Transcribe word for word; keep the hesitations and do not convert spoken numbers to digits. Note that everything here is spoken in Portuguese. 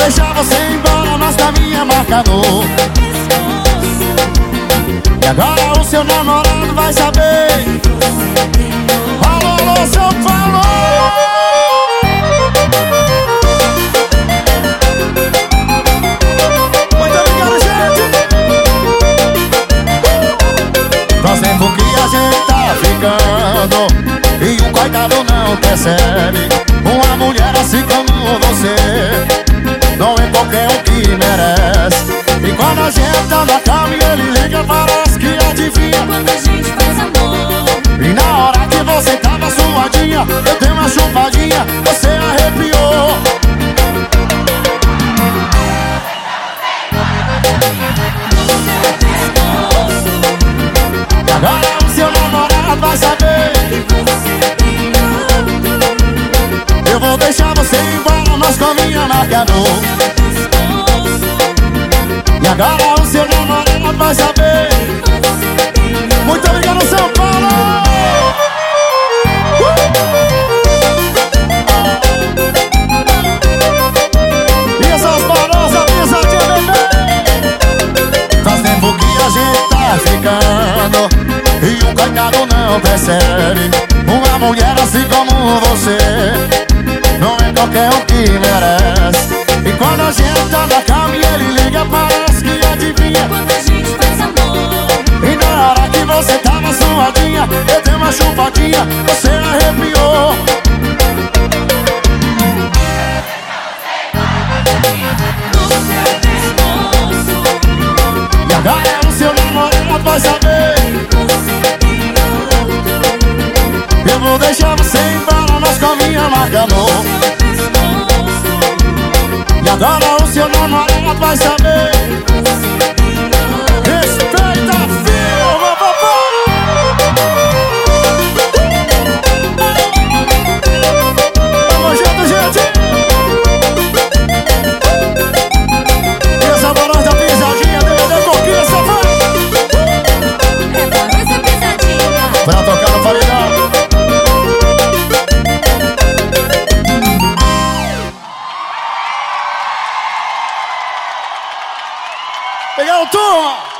deixar você embora, mas caminho é marcador. E agora o seu namorado vai saber. Alô, alô, seu falou. Muito obrigado, gente. Faz tempo que a gente tá ficando e o coitado não percebe. Uma mulher assim como você não é qualquer um que merece. E quando a gente tá na cama e ele liga, parece que adivinha quando a gente faz amor. E na hora que você tava suadinha, eu dei uma chupadinha, você arrepiou. E agora o seu namorado vai saber. Eu vou deixar você embora, mas caminho marcador. E agora o seu namorado vai saber. Muito obrigado, São Paulo! Uh! E essas barras, pisadinha, bebê. Faz tempo que a gente tá ficando e o coitado não percebe. Uma mulher assim como você não é qualquer um que merece. E quando a gente tá na cama e ele liga, parece que adivinha quando a gente faz amor. E na hora que você tava suadinha, eu dei uma chupadinha, você arrepiou. E agora o seu namorado vai saber. Eu vou deixar você embora, mas caminho marcador. E agora o seu namorado vai saber. Respeita a firma, papai. Tamo junto, gente. E essa barra da pisadinha, D V D Conquista, vai. Essa nossa pisadinha Pra tocar no paredão. Pegar o turma!